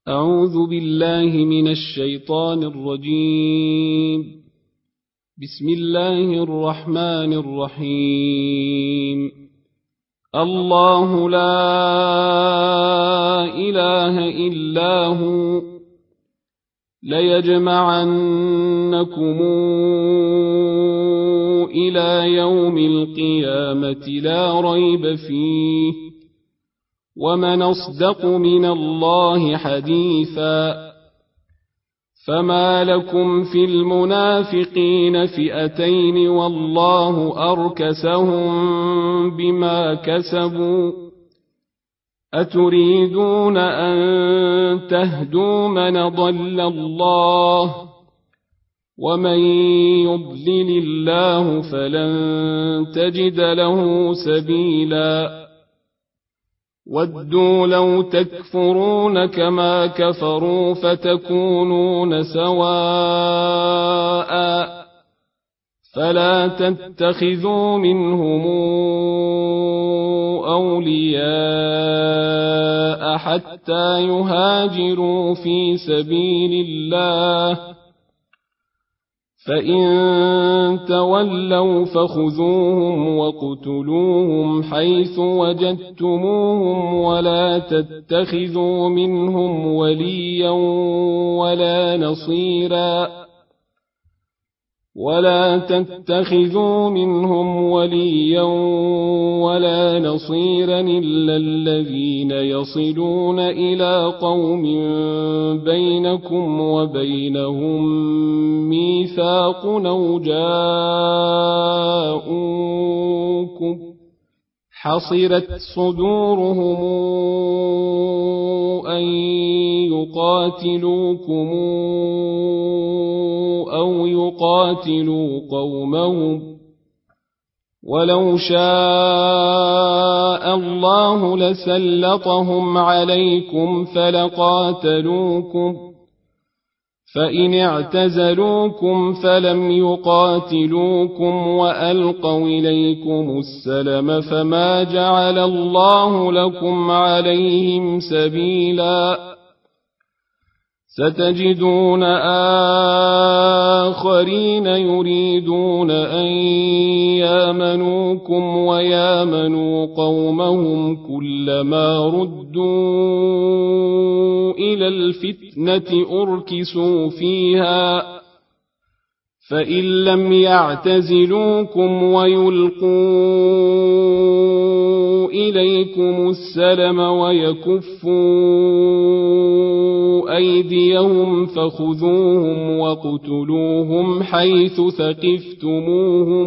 أعوذ بالله من الشيطان الرجيم. بسم الله الرحمن الرحيم. الله لا إله إلا هو ليجمعنكم إلى يوم القيامة لا ريب فيه ومن أصدق من الله حديثا. فما لكم في المنافقين فئتين والله أركسهم بما كسبوا أتريدون أن تهدوا من ضل الله ومن يضلل الله فلن تجد له سبيلا. ودوا لو تكفرون كما كفروا فتكونون سواء فلا تتخذوا منهم أولياء حتى يهاجروا في سبيل الله فإن تولوا فخذوهم وقتلوهم حيث وجدتموهم ولا تتخذوا منهم وليا ولا نصيرا إلا الذين يصلون إلى قوم بينكم وبينهم ميثاق أو جاءوكم حصرت صدورهم أن يقاتلوكم أو يقاتلوا قومهم ولو شاء الله لسلطهم عليكم فلقاتلوكم فإن اعتزلوكم فلم يقاتلوكم وألقوا إليكم السلم فما جعل الله لكم عليهم سبيلا. ستجدون آخرين يريدون أن يامنوكم ويامنوا قومهم كلما ردوا إلى الفتنة أركسوا فيها فإن لم يعتزلوكم ويلقوا إليكم السلم ويكفوا أيديهم فخذوهم وقتلوهم حيث ثقفتموهم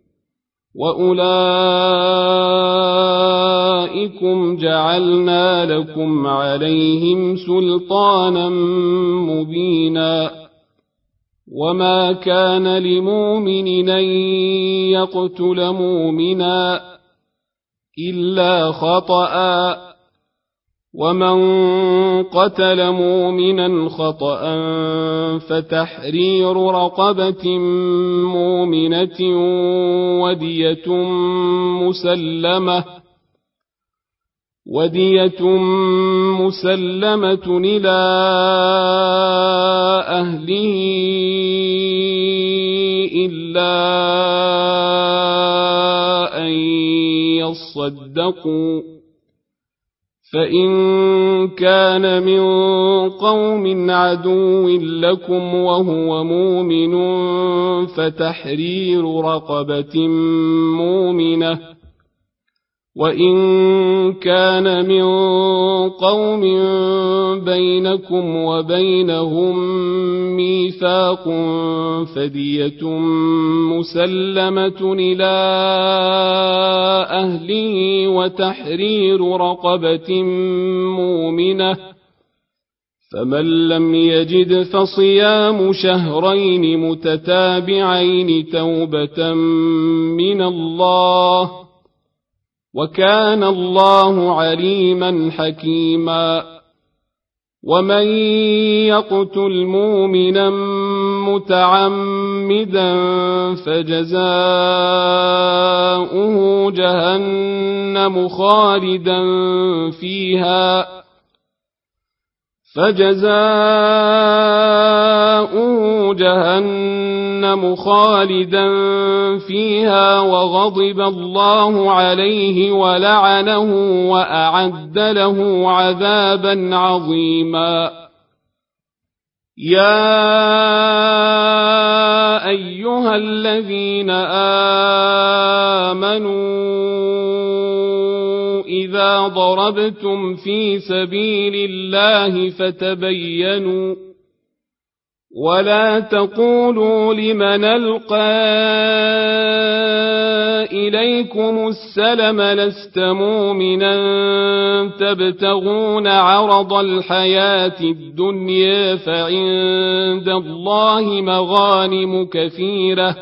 وأولئكم جعلنا لكم عليهم سلطانا مبينا. وما كان لمؤمن أن يقتل مؤمنا إلا خطأ ومن قتل مؤمنا خطأ فتحرير رقبة مؤمنة ودية مسلمة إلى أهله إلا أن يصدقوا فإن كان من قوم عدو لكم وهو مؤمن فتحرير رقبة مؤمنة وإن كان من قوم بينكم وبينهم ميثاق فدية مسلمة إلى أهله وتحرير رقبة مؤمنة فمن لم يجد فصيام شهرين متتابعين توبة من الله وكان الله عليما حكيما. ومن يقتل مؤمنا متعمدا فجزاؤه جهنم فجزاؤه جهنم خالدا فيها وغضب الله عليه ولعنه وأعد له عذابا عظيما. يا أيها الذين آمنوا إذا ضربتم في سبيل الله فتبينوا ولا تقولوا لمن ألقى إليكم السلم لست مؤمنا تبتغون عرض الحياة الدنيا فعند الله مغانم كثيرة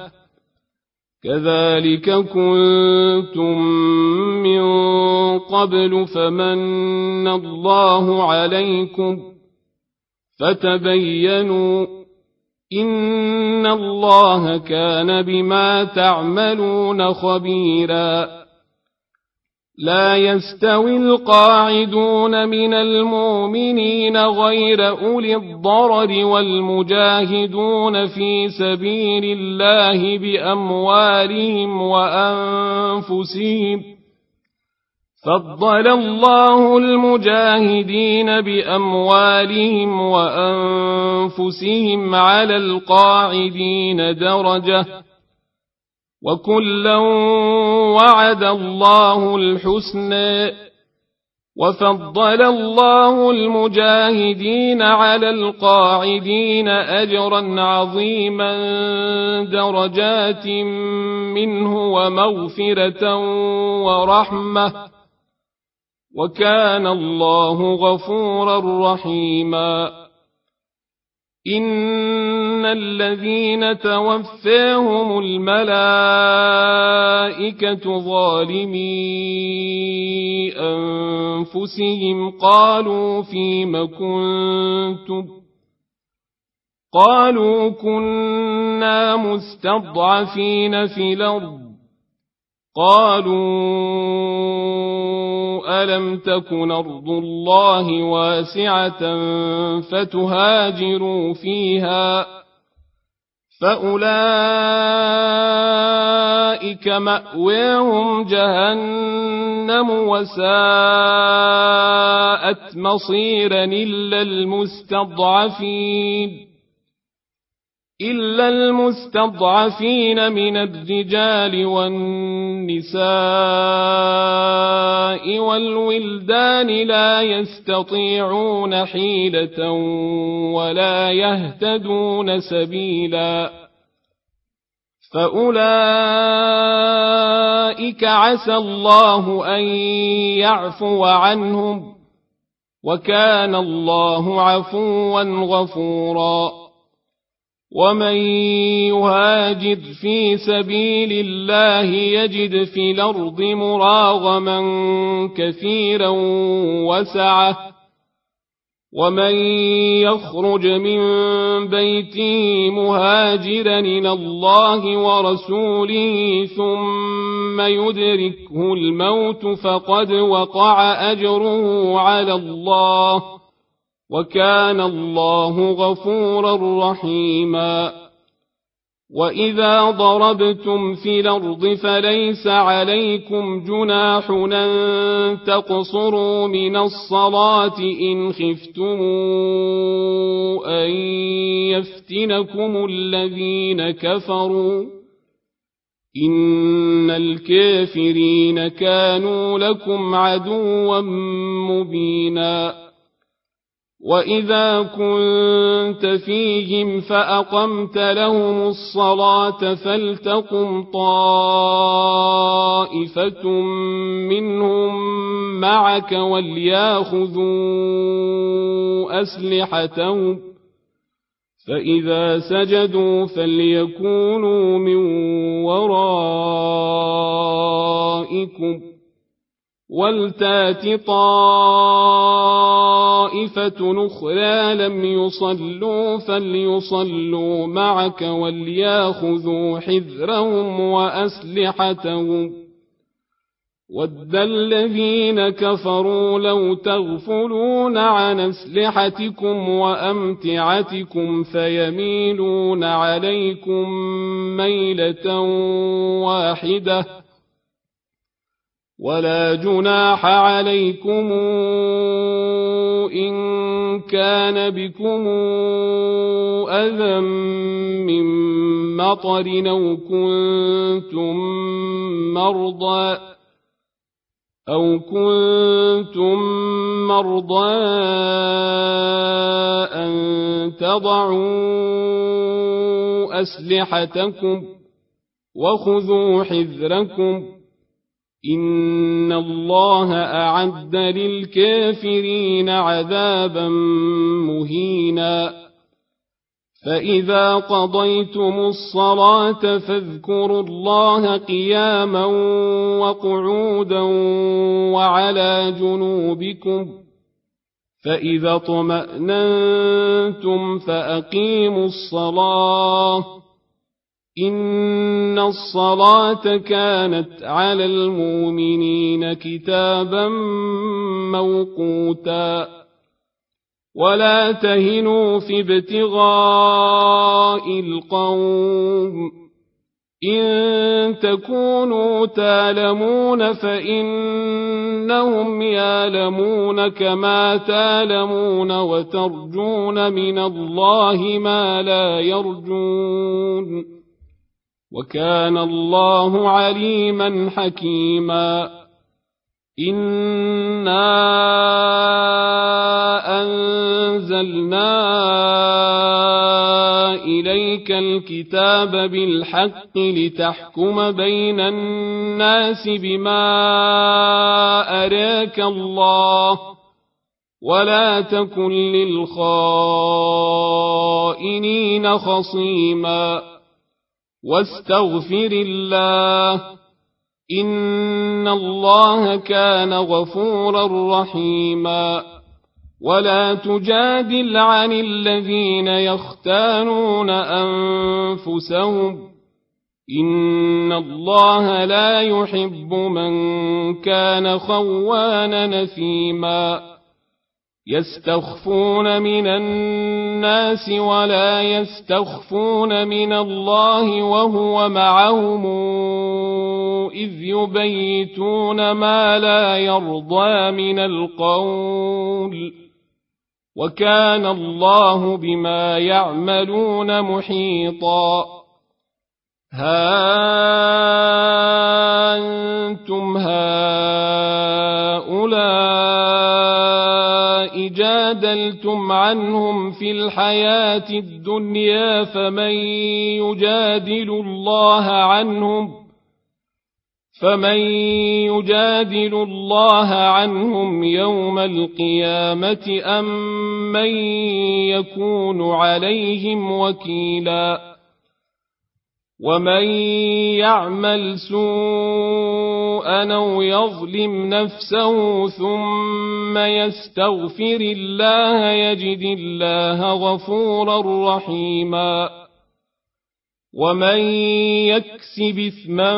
كذلك كنتم من قبل فمن الله عليكم فتبينوا إن الله كان بما تعملون خبيرا. لا يستوي القاعدون من المؤمنين غير أولي الضرر والمجاهدون في سبيل الله بأموالهم وأنفسهم فضل الله المجاهدين بأموالهم وأنفسهم على القاعدين درجة وكلا وعد الله الحسنى وفضل الله المجاهدين على القاعدين أجرا عظيما درجات منه ومغفرة ورحمة وكان الله غفورا رحيما. إن الذين توفاهم الملائكة ظالمي أنفسهم قالوا فيم كنتم قالوا كنا مستضعفين في الأرض قالوا ألم تكن أرض الله واسعة فتهاجروا فيها فأولئك مأواهم جهنم وساءت مصيرا إلا المستضعفين من الرجال والنساء والولدان لا يستطيعون حيلة ولا يهتدون سبيلا فأولئك عسى الله أن يعفو عنهم وكان الله عفوا غفورا. ومن يهاجر في سبيل الله يجد في الأرض مراغما كثيرا وسعة ومن يخرج من بيته مهاجرا إلى الله ورسوله ثم يدركه الموت فقد وقع أجره على الله وكان الله غفورا رحيما. وإذا ضربتم في الأرض فليس عليكم جناح أن تقصروا من الصلاة إن خفتم أن يفتنكم الذين كفروا إن الكافرين كانوا لكم عدوا مبينا. وإذا كنت فيهم فأقمت لهم الصلاة فلتقم طائفة منهم معك ولياخذوا أسلحتهم فإذا سجدوا فليكونوا من ورائكم ولتات طائفة أخرى لم يصلوا فليصلوا معك ولياخذوا حذرهم وأسلحتهم وَدَّ الَّذِينَ كَفَرُوا لَوْ تَغْفُلُونَ عَنْ أَسْلِحَتِكُمْ وَأَمْتِعَتِكُمْ فَيَمِيلُونَ عَلَيْكُمْ مَيْلَةً وَاحِدَةً وَلَا جُنَاحَ عَلَيْكُمْ إِن كَانَ بِكُمْ أَذًى مِّن مَّطَرٍ أَوْ كُنتُم مَّرْضَىٰ أَن تَضَعُوا أَسْلِحَتَكُمْ وَخُذُوا حِذْرَكُمْ إِنَّ اللَّهَ أَعَدَّ لِلْكَافِرِينَ عَذَابًا مُّهِينًا فَإِذَا قَضَيْتُمُ الصَّلَاةَ فاذكروا الله قِيَامًا وَقُعُودًا وَعَلَى جُنُوبِكُمْ فَإِذَا اطْمَأْنَنتُمْ فَأَقِيمُوا الصَّلَاةَ إِنَّ الصَّلَاةَ كَانَتْ عَلَى الْمُؤْمِنِينَ كِتَابًا مَّوْقُوتًا وَلَا تَهِنُوا في ابْتِغَاءِ الْقَوْمِ إِن تَكُونُوا تَأْلَمُونَ فَإِنَّهُمْ يَأْلَمُونَ كَمَا تَأْلَمُونَ وَتَرْجُونَ مِنَ اللَّهِ مَا لَا يَرْجُونَ وَكَانَ اللَّهُ عَلِيمًا حَكِيمًا إِنَّا أَنزَلْنَا إِلَيْكَ الْكِتَابَ بِالْحَقِّ لِتَحْكُمَ بَيْنَ النَّاسِ بِمَا أَرَاكَ اللَّهُ وَلَا تَكُن لِّلْخَائِنِينَ خَصِيمًا وَاسْتَغْفِرِ اللَّهَ إِنَّ اللَّهَ كَانَ غَفُورًا رَّحِيمًا وَلَا تُجَادِلْ عَنِ الَّذِينَ يَخْتَانُونَ أَنفُسَهُمْ إِنَّ اللَّهَ لَا يُحِبُّ مَن كَانَ خَوَّانًا نَّثِيمًا يَسْتَخْفُونَ مِنَ النَّاسِ وَلَا يَسْتَخْفُونَ مِنَ اللَّهِ وَهُوَ مَعَهُمْ إِذْ يُبَيِّتُونَ مَا لَا يَرْضَىٰ مِنَ الْقَوْلِ وَكَانَ اللَّهُ بِمَا يَعْمَلُونَ مُحِيطًا ها أنتم هؤلاء جادلتم عنهم في الحياة الدنيا فمن يجادل الله عنهم يوم القيامة أم من يكون عليهم وكيلا ومن يعمل سوءا أو يظلم نفسه ثم يستغفر الله يجد الله غفورا رحيما ومن يكسب إثما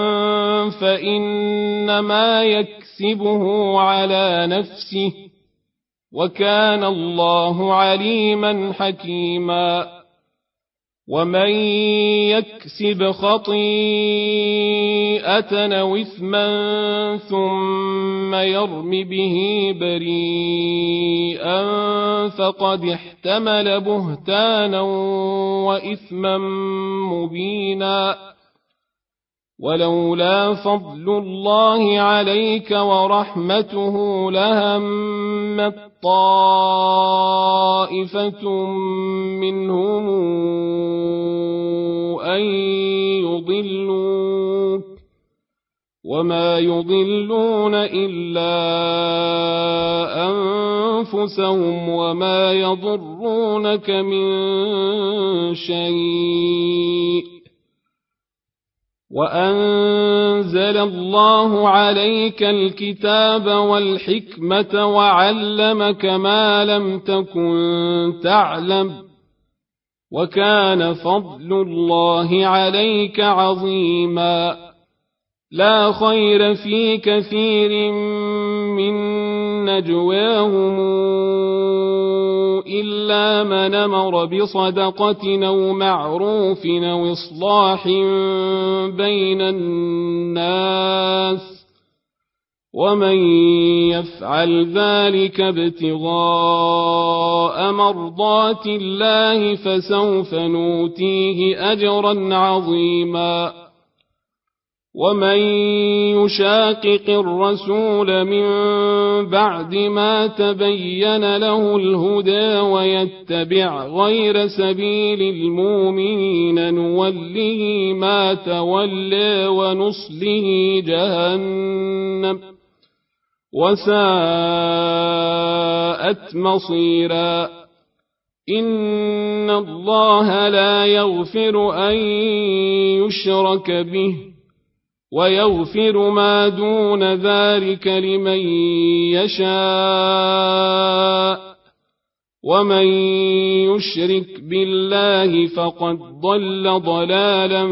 فإنما يكسبه على نفسه وكان الله عليما حكيما ومن يكسب خطيئة أو إثما ثم يرم به بريئا فقد احتمل بهتانا وإثما مبينا ولولا فضل الله عليك ورحمته لهمت طائفة منهم أن يضلوك وما يضلون إلا أنفسهم وما يضرونك من شيء وأنزل الله عليك الكتاب والحكمة وعلمك ما لم تكن تعلم وكان فضل الله عليك عظيما لا خير في كثير من نجواهم إلا من أمر بصدقة أو معروف أو إصلاح بين الناس ومن يفعل ذلك ابتغاء مرضات الله فسوف نؤتيه أجرا عظيما ومن يشاقق الرسول من بعد ما تبين له الهدى ويتبع غير سبيل المؤمنين نوله ما تولى ونصله جهنم وساءت مصيرا إن الله لا يغفر أن يشرك به ويغفر ما دون ذلك لمن يشاء ومن يشرك بالله فقد ضل ضلالا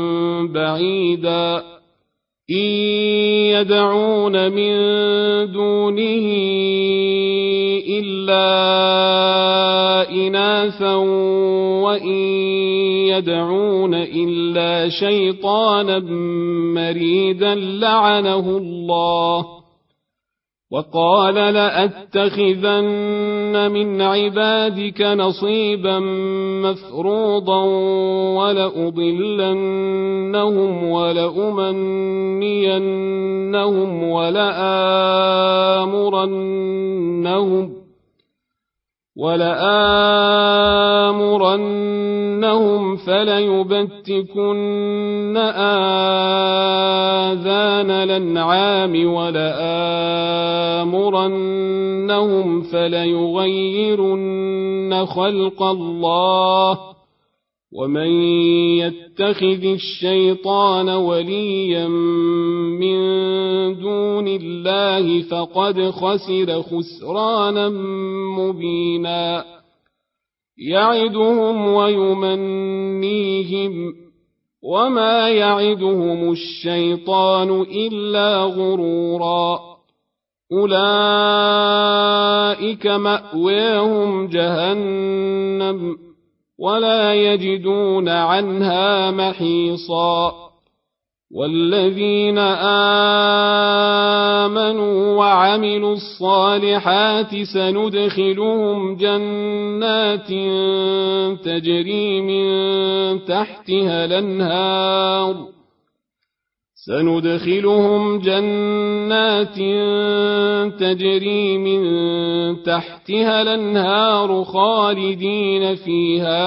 بعيدا إن يدعون من دونه إلا إناثا وإن يدعون إلا شيطانا مريدا لعنه الله وقال لأتخذن من عبادك نصيبا مفروضا ولأضلنهم ولأمنينهم ولآمرنهم فليبتكن آذان الأنعام ولآمرنهم فليغيرن خلق الله ومن يتخذ الشيطان وليا من دون الله فقد خسر خسرانا مبينا يعدهم ويمنيهم وما يعدهم الشيطان إلا غرورا أولئك مأواهم جهنم ولا يجدون عنها محيصا والذين آمنوا وعملوا الصالحات سندخلهم جنات تجري من تحتها الأنهار خالدين فيها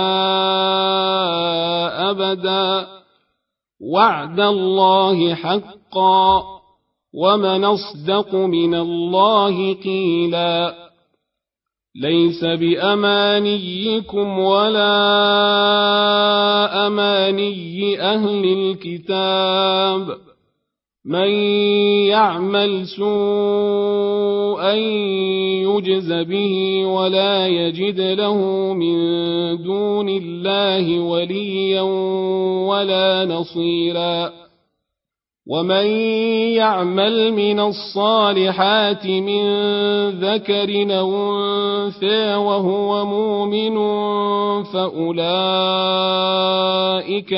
أبدا وعد الله حقا ومن أصدق من الله قيلا ليس بأمانيكم ولا أماني أهل الكتاب من يعمل سوءا يجز به ولا يجد له من دون الله وليا ولا نصيرا ومن يعمل من الصالحات من ذكر أو أنثى وهو مؤمن فأولئك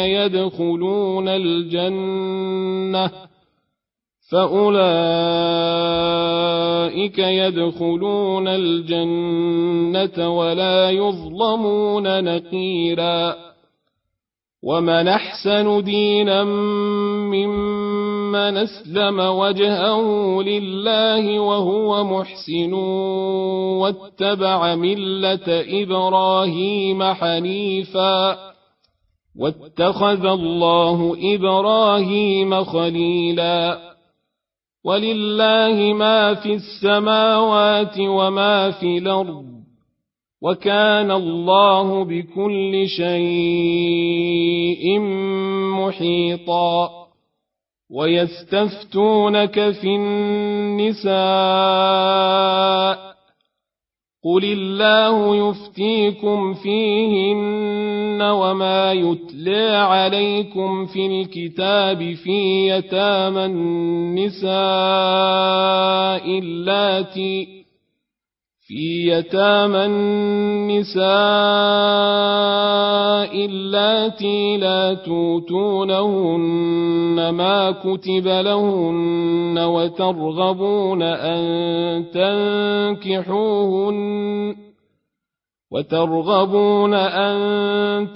يدخلون الجنة ولا يظلمون نقيرا ومن أحسن دينا ممن أسلم وجهه لله وهو محسن واتبع ملة إبراهيم حنيفا واتخذ الله إبراهيم خليلا ولله ما في السماوات وما في الأرض وكان الله بكل شيء محيطا ويستفتونك في النساء قل الله يفتيكم فيهن وما يتلى عليكم في الكتاب في يتامى النساء اللاتي لا توتونهن ما كتب لهن وترغبون أن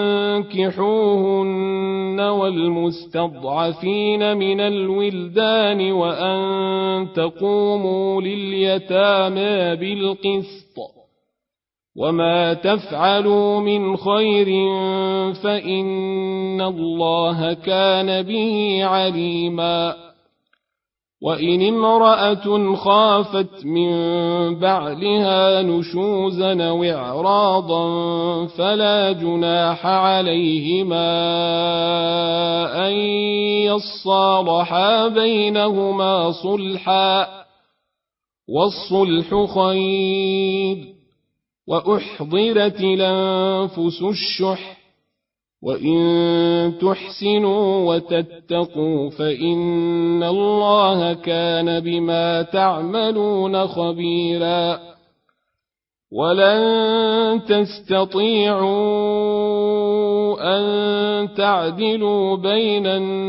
تنكحوهن والمستضعفين من الولدان وأن تقوموا لليتامى بالقسط وما تفعلوا من خير فإن الله كان به عليما وإن امرأة خافت من بعلها نشوزا أو إعراضا فلا جناح عليهما أن يصالحا بينهما صلحا والصلح خير وأحضرت الأنفس الشح وإن تحسنوا وتتقوا فإن الله كان بما تعملون خبيرا ولن تستطيعوا أن تعدلوا بين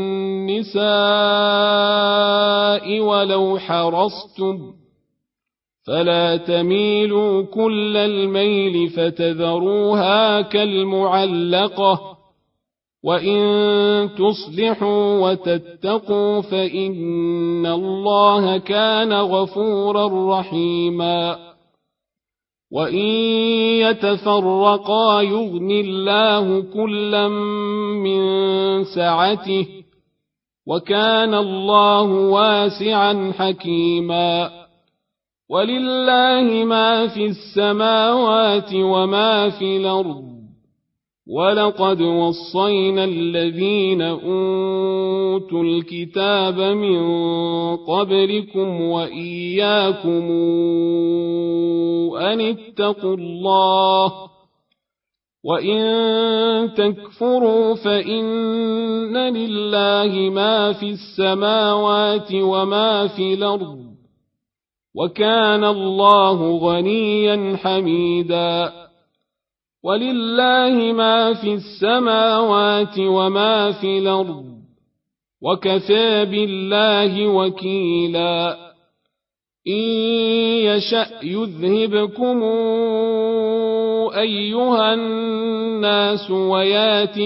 النساء ولو حرصتم فلا تميلوا كل الميل فتذروها كالمعلقة وإن تصلحوا وتتقوا فإن الله كان غفورا رحيما وإن يتفرقا يغن الله كلا من سعته وكان الله واسعا حكيما ولله ما في السماوات وما في الأرض ولقد وصينا الذين أوتوا الكتاب من قبلكم وإياكم أن اتقوا الله وإن تكفروا فإن لله ما في السماوات وما في الأرض وكان الله غنيا حميدا ولله ما في السماوات وما في الأرض وكفى بالله وكيلا إن يشأ يذهبكم أيها الناس ويات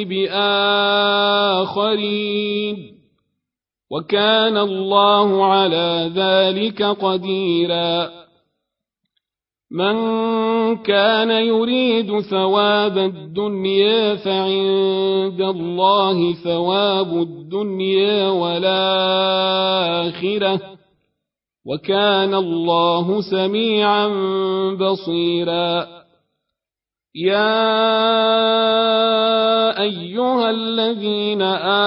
بآخرين وكان الله على ذلك قديرا من كان يريد ثواب الدنيا فعند الله ثواب الدنيا والآخرة وكان الله سميعا بصيرا يا أيها الذين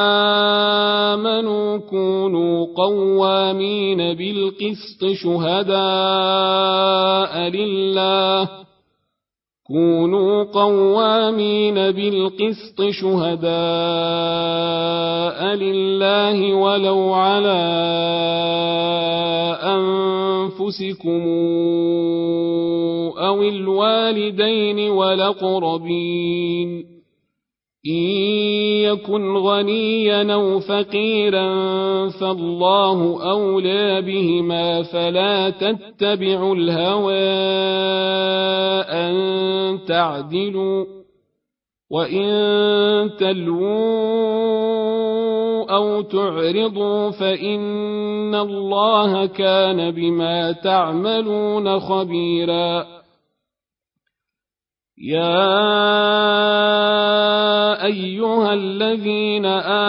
آمنوا كونوا قوامين بالقسط شهداء لله ولو على أنفسكم أو الوالدين والأقربين إن يكن غنيا أو فقيرا فالله أولى بهما فلا تتبعوا الهوى أن تعدلوا وإن تلووا أو تعرضوا فإن الله كان بما تعملون خبيرا يا أيها الذين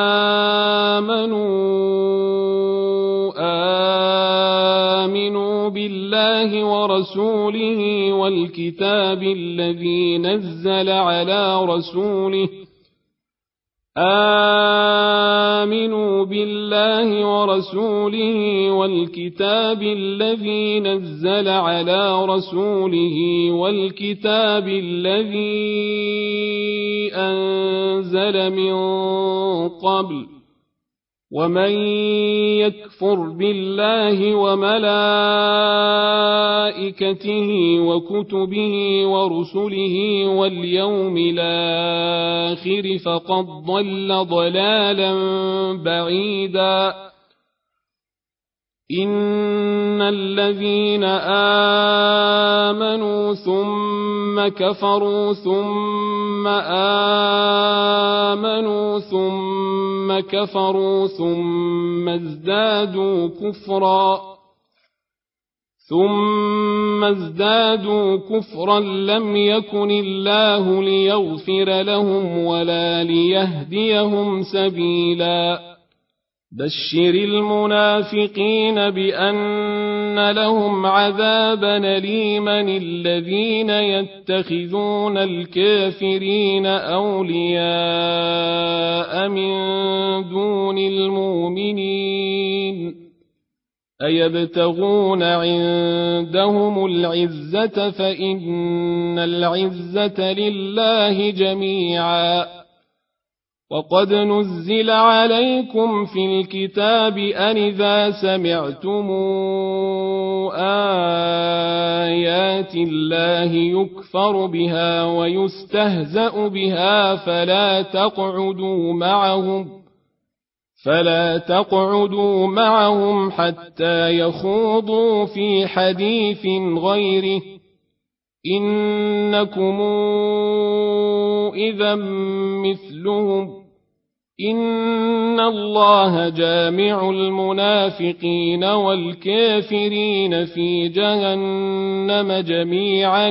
آمنوا بالله ورسوله والكتاب الذي نزل على رسوله آمنوا بالله ورسوله والكتاب الذي نزل على رسوله والكتاب الذي أنزل من قبل ومن يكفر بالله وملائكته وكتبه ورسله واليوم الآخر فقد ضل ضلالا بعيدا إن الذين آمنوا ثم كفروا ثم آمنوا ثم كفروا ثم ازدادوا كفرا لم يكن الله ليغفر لهم ولا ليهديهم سبيلا بشر المنافقين بأن لهم عذابا أليما الذين يتخذون الكافرين أولياء من دون المؤمنين أيبتغون عندهم العزة فإن العزة لله جميعا وقد نزل عليكم في الكتاب أن إذا سمعتم آيات الله يكفر بها ويستهزأ بها فلا تقعدوا معهم حتى يخوضوا في حديث غيره إنكم إذا مثلهم إن الله جامع المنافقين والكافرين في جهنم جميعا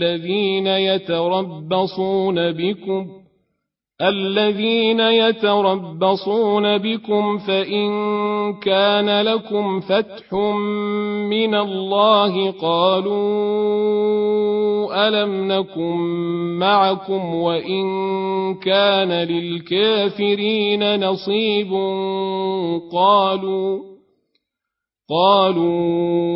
الذين يتربصون بكم فإن كان لكم فتح من الله قالوا ألم نكن معكم وإن كان للكافرين نصيب قالوا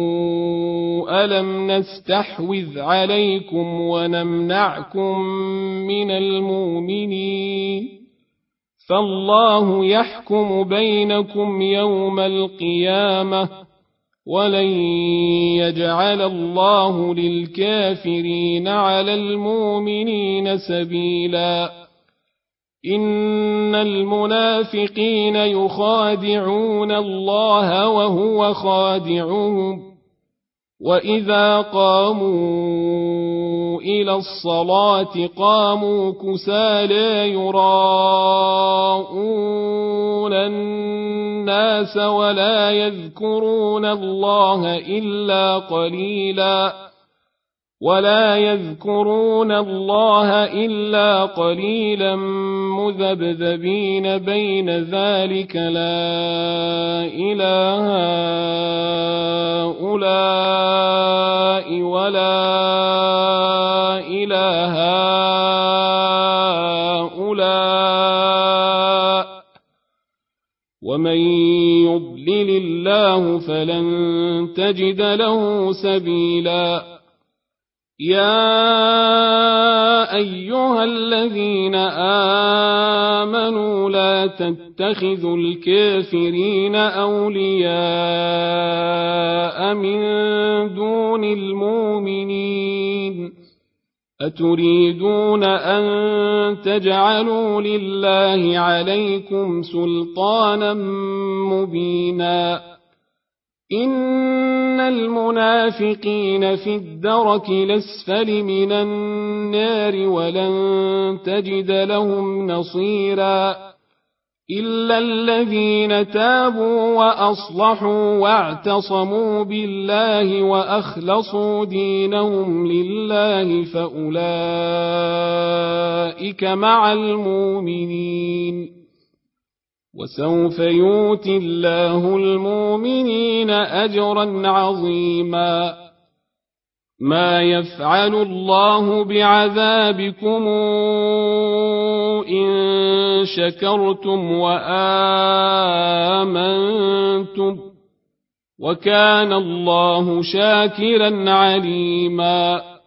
ألم نستحوذ عليكم ونمنعكم من المؤمنين فالله يحكم بينكم يوم القيامة ولن يجعل الله للكافرين على المؤمنين سبيلا إن المنافقين يخادعون الله وهو خادعهم وإذا قاموا إلى الصلاة قاموا كسالى يراءون الناس ولا يذكرون الله إلا قليلا مذبذبين بين ذلك لا إله هؤلاء ولا إله هؤلاء ومن يضلل الله فلن تجد له سبيلا يا أيها الذين آمنوا لا تتخذوا الكافرين أولياء من دون المؤمنين أتريدون أن تجعلوا لله عليكم سلطانا مبينا إن المنافقين في الدرك الأسفل من النار ولن تجد لهم نصيرا إلا الذين تابوا وأصلحوا واعتصموا بالله وأخلصوا دينهم لله فأولئك مع المؤمنين وسوف يؤتي الله المؤمنين أجرا عظيما ما يفعل الله بعذابكم إن شكرتم وآمنتم وكان الله شاكرا عليما